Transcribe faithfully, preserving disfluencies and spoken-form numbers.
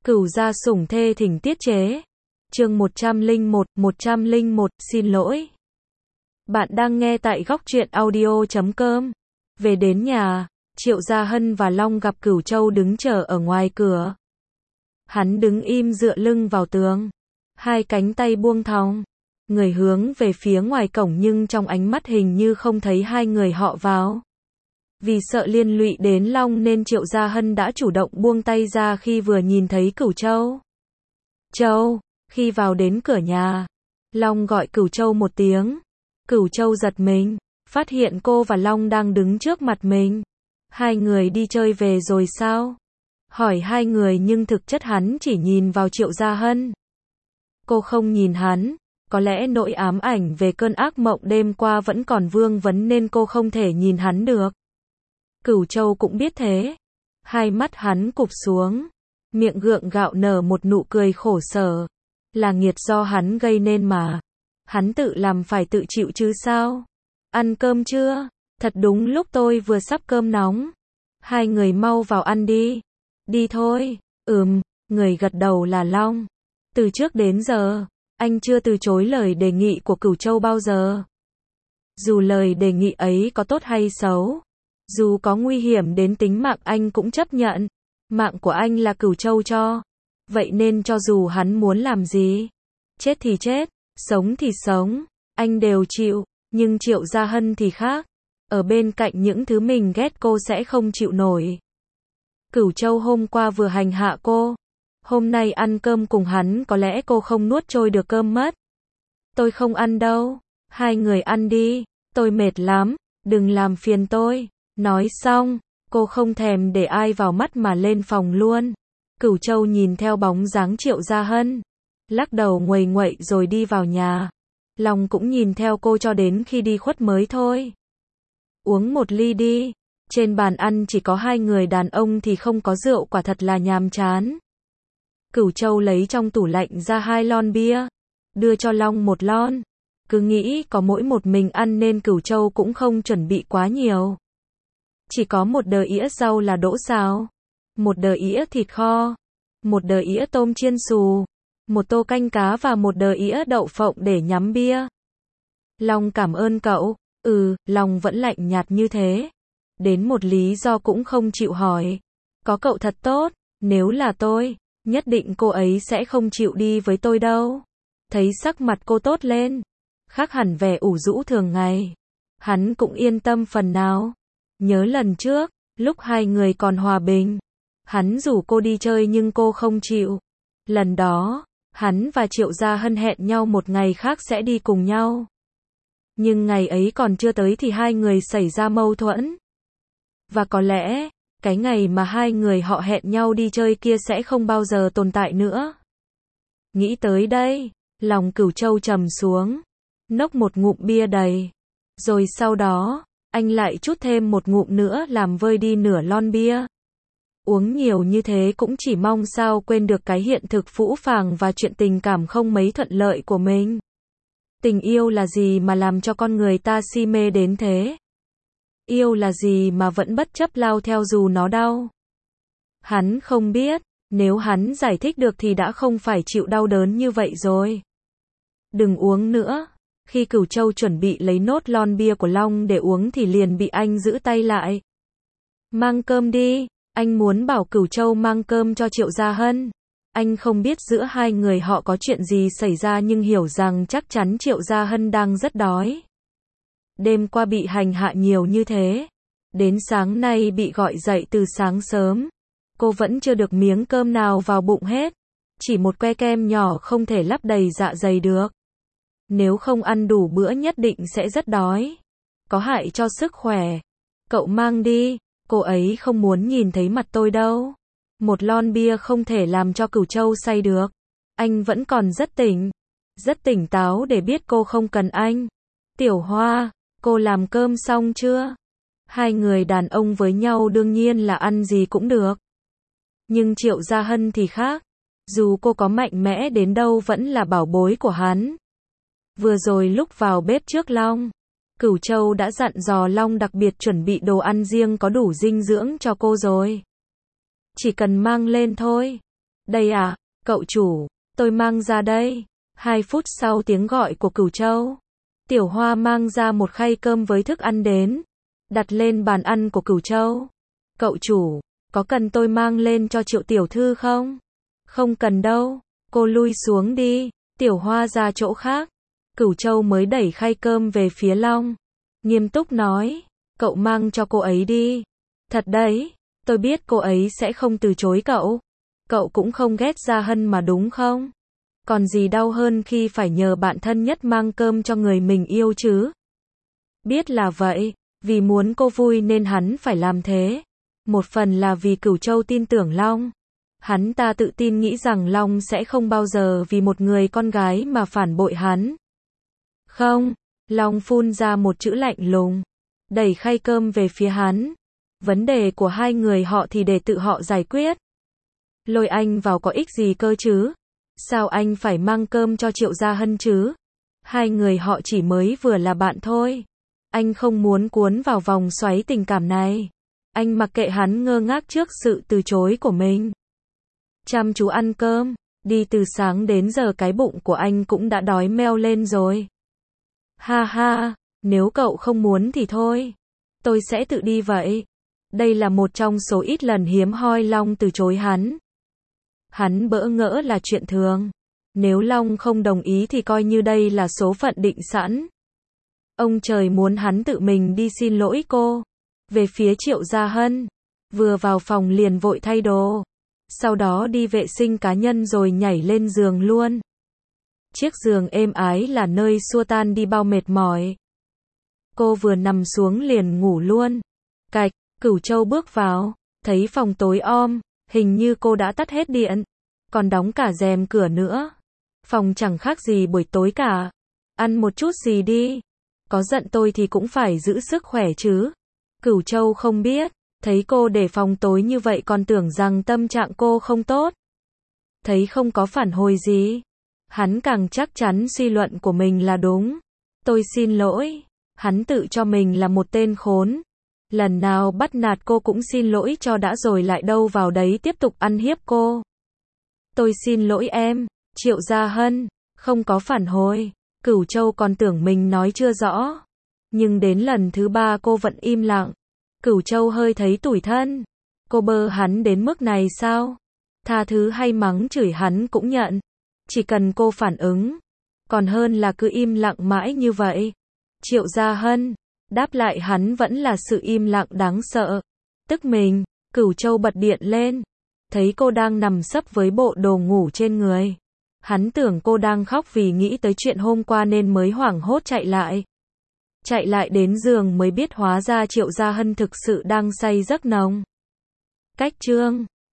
Cửu gia sủng thê thỉnh tiết chế. Chương một trăm lẻ một, một trăm lẻ một, xin lỗi. Bạn đang nghe tại góc truyện audio chấm com. Về đến nhà, Triệu Gia Hân và Long gặp Cửu Châu đứng chờ ở ngoài cửa. Hắn đứng im dựa lưng vào tường, hai cánh tay buông thõng, người hướng về phía ngoài cổng nhưng trong ánh mắt hình như không thấy hai người họ vào. Vì sợ liên lụy đến Long nên Triệu Gia Hân đã chủ động buông tay ra khi vừa nhìn thấy Cửu Châu. Châu, khi vào đến cửa nhà, Long gọi Cửu Châu một tiếng. Cửu Châu giật mình, phát hiện cô và Long đang đứng trước mặt mình. Hai người đi chơi về rồi sao? Hỏi hai người nhưng thực chất hắn chỉ nhìn vào Triệu Gia Hân. Cô không nhìn hắn, có lẽ nỗi ám ảnh về cơn ác mộng đêm qua vẫn còn vương vấn nên cô không thể nhìn hắn được. Cửu Châu cũng biết thế. Hai mắt hắn cụp xuống, miệng gượng gạo nở một nụ cười khổ sở. Là nghiệt do hắn gây nên mà. Hắn tự làm phải tự chịu chứ sao? Ăn cơm chưa? Thật đúng lúc tôi vừa sắp cơm nóng. Hai người mau vào ăn đi. Đi thôi. Ừm, người gật đầu là Long. Từ trước đến giờ, anh chưa từ chối lời đề nghị của Cửu Châu bao giờ. Dù lời đề nghị ấy có tốt hay xấu, dù có nguy hiểm đến tính mạng anh cũng chấp nhận. Mạng của anh là Cửu Châu cho. Vậy nên cho dù hắn muốn làm gì, chết thì chết, sống thì sống, anh đều chịu. Nhưng Triệu Gia Hân thì khác. Ở bên cạnh những thứ mình ghét cô sẽ không chịu nổi. Cửu Châu hôm qua vừa hành hạ cô. Hôm nay ăn cơm cùng hắn có lẽ cô không nuốt trôi được cơm mất. Tôi không ăn đâu. Hai người ăn đi. Tôi mệt lắm. Đừng làm phiền tôi. Nói xong, cô không thèm để ai vào mắt mà lên phòng luôn. Cửu Châu nhìn theo bóng dáng Triệu Gia Hân, lắc đầu nguầy nguậy rồi đi vào nhà. Long cũng nhìn theo cô cho đến khi đi khuất mới thôi. Uống một ly đi. Trên bàn ăn chỉ có hai người đàn ông thì không có rượu, quả thật là nhàm chán. Cửu Châu lấy trong tủ lạnh ra hai lon bia, đưa cho Long một lon. Cứ nghĩ có mỗi một mình ăn nên Cửu Châu cũng không chuẩn bị quá nhiều. Chỉ có một đờ ĩa rau là đỗ xào, một đờ ĩa thịt kho, một đờ ĩa tôm chiên xù, một tô canh cá và một đờ ĩa đậu phộng để nhắm bia. Long cảm ơn cậu. Ừ, Long vẫn lạnh nhạt như thế. Đến một lý do cũng không chịu hỏi. Có cậu thật tốt. Nếu là tôi, nhất định cô ấy sẽ không chịu đi với tôi đâu. Thấy sắc mặt cô tốt lên, khác hẳn vẻ ủ rũ thường ngày, hắn cũng yên tâm phần nào. Nhớ lần trước, lúc hai người còn hòa bình, hắn rủ cô đi chơi nhưng cô không chịu. Lần đó, hắn và Triệu Gia Hân hẹn nhau một ngày khác sẽ đi cùng nhau. Nhưng ngày ấy còn chưa tới thì hai người xảy ra mâu thuẫn. Và có lẽ, cái ngày mà hai người họ hẹn nhau đi chơi kia sẽ không bao giờ tồn tại nữa. Nghĩ tới đây, lòng Cửu Châu trầm xuống, nốc một ngụm bia đầy. Rồi sau đó, anh lại chút thêm một ngụm nữa làm vơi đi nửa lon bia. Uống nhiều như thế cũng chỉ mong sao quên được cái hiện thực phũ phàng và chuyện tình cảm không mấy thuận lợi của mình. Tình yêu là gì mà làm cho con người ta si mê đến thế? Yêu là gì mà vẫn bất chấp lao theo dù nó đau? Hắn không biết, nếu hắn giải thích được thì đã không phải chịu đau đớn như vậy rồi. Đừng uống nữa. Khi Cửu Châu chuẩn bị lấy nốt lon bia của Long để uống thì liền bị anh giữ tay lại. Mang cơm đi. Anh muốn bảo Cửu Châu mang cơm cho Triệu Gia Hân. Anh không biết giữa hai người họ có chuyện gì xảy ra nhưng hiểu rằng chắc chắn Triệu Gia Hân đang rất đói. Đêm qua bị hành hạ nhiều như thế, đến sáng nay bị gọi dậy từ sáng sớm, cô vẫn chưa được miếng cơm nào vào bụng hết. Chỉ một que kem nhỏ không thể lấp đầy dạ dày được. Nếu không ăn đủ bữa nhất định sẽ rất đói. Có hại cho sức khỏe. Cậu mang đi. Cô ấy không muốn nhìn thấy mặt tôi đâu. Một lon bia không thể làm cho Cửu Châu say được. Anh vẫn còn rất tỉnh. Rất tỉnh táo để biết cô không cần anh. Tiểu Hoa, cô làm cơm xong chưa? Hai người đàn ông với nhau đương nhiên là ăn gì cũng được. Nhưng Triệu Gia Hân thì khác. Dù cô có mạnh mẽ đến đâu vẫn là bảo bối của hắn. Vừa rồi lúc vào bếp trước Long, Cửu Châu đã dặn dò Long đặc biệt chuẩn bị đồ ăn riêng có đủ dinh dưỡng cho cô rồi. Chỉ cần mang lên thôi. Đây à, cậu chủ, tôi mang ra đây. Hai phút sau tiếng gọi của Cửu Châu, Tiểu Hoa mang ra một khay cơm với thức ăn đến, đặt lên bàn ăn của Cửu Châu. Cậu chủ, có cần tôi mang lên cho Triệu tiểu thư không? Không cần đâu, cô lui xuống đi. Tiểu Hoa ra chỗ khác. Cửu Châu mới đẩy khay cơm về phía Long, nghiêm túc nói, cậu mang cho cô ấy đi. Thật đấy, tôi biết cô ấy sẽ không từ chối cậu. Cậu cũng không ghét Gia Hân mà đúng không? Còn gì đau hơn khi phải nhờ bạn thân nhất mang cơm cho người mình yêu chứ? Biết là vậy, vì muốn cô vui nên hắn phải làm thế. Một phần là vì Cửu Châu tin tưởng Long. Hắn ta tự tin nghĩ rằng Long sẽ không bao giờ vì một người con gái mà phản bội hắn. Không, Long phun ra một chữ lạnh lùng, đẩy khay cơm về phía hắn. Vấn đề của hai người họ thì để tự họ giải quyết. Lôi anh vào có ích gì cơ chứ? Sao anh phải mang cơm cho Triệu Gia Hân chứ? Hai người họ chỉ mới vừa là bạn thôi. Anh không muốn cuốn vào vòng xoáy tình cảm này. Anh mặc kệ hắn ngơ ngác trước sự từ chối của mình. Chăm chú ăn cơm, đi từ sáng đến giờ cái bụng của anh cũng đã đói meo lên rồi. Ha ha, nếu cậu không muốn thì thôi. Tôi sẽ tự đi vậy. Đây là một trong số ít lần hiếm hoi Long từ chối hắn. Hắn bỡ ngỡ là chuyện thường. Nếu Long không đồng ý thì coi như đây là số phận định sẵn. Ông trời muốn hắn tự mình đi xin lỗi cô. Về phía Triệu Gia Hân, vừa vào phòng liền vội thay đồ. Sau đó đi vệ sinh cá nhân rồi nhảy lên giường luôn. Chiếc giường êm ái là nơi xua tan đi bao mệt mỏi. Cô vừa nằm xuống liền ngủ luôn. Cạch, Cửu Châu bước vào, thấy phòng tối om, hình như cô đã tắt hết điện, còn đóng cả rèm cửa nữa. Phòng chẳng khác gì buổi tối cả. Ăn một chút gì đi. Có giận tôi thì cũng phải giữ sức khỏe chứ. Cửu Châu không biết, thấy cô để phòng tối như vậy còn tưởng rằng tâm trạng cô không tốt. Thấy không có phản hồi gì, hắn càng chắc chắn suy luận của mình là đúng. Tôi xin lỗi. Hắn tự cho mình là một tên khốn. Lần nào bắt nạt cô cũng xin lỗi cho đã rồi lại đâu vào đấy tiếp tục ăn hiếp cô. Tôi xin lỗi em. Triệu Gia Hân, không có phản hồi. Cửu Châu còn tưởng mình nói chưa rõ. Nhưng đến lần thứ ba cô vẫn im lặng. Cửu Châu hơi thấy tủi thân. Cô bơ hắn đến mức này sao? Tha thứ hay mắng chửi hắn cũng nhận. Chỉ cần cô phản ứng. Còn hơn là cứ im lặng mãi như vậy. Triệu Gia Hân, đáp lại hắn vẫn là sự im lặng đáng sợ. Tức mình, Cửu Châu bật điện lên. Thấy cô đang nằm sấp với bộ đồ ngủ trên người. Hắn tưởng cô đang khóc vì nghĩ tới chuyện hôm qua nên mới hoảng hốt chạy lại. Chạy lại đến giường mới biết hóa ra Triệu Gia Hân thực sự đang say giấc nồng. Cách chương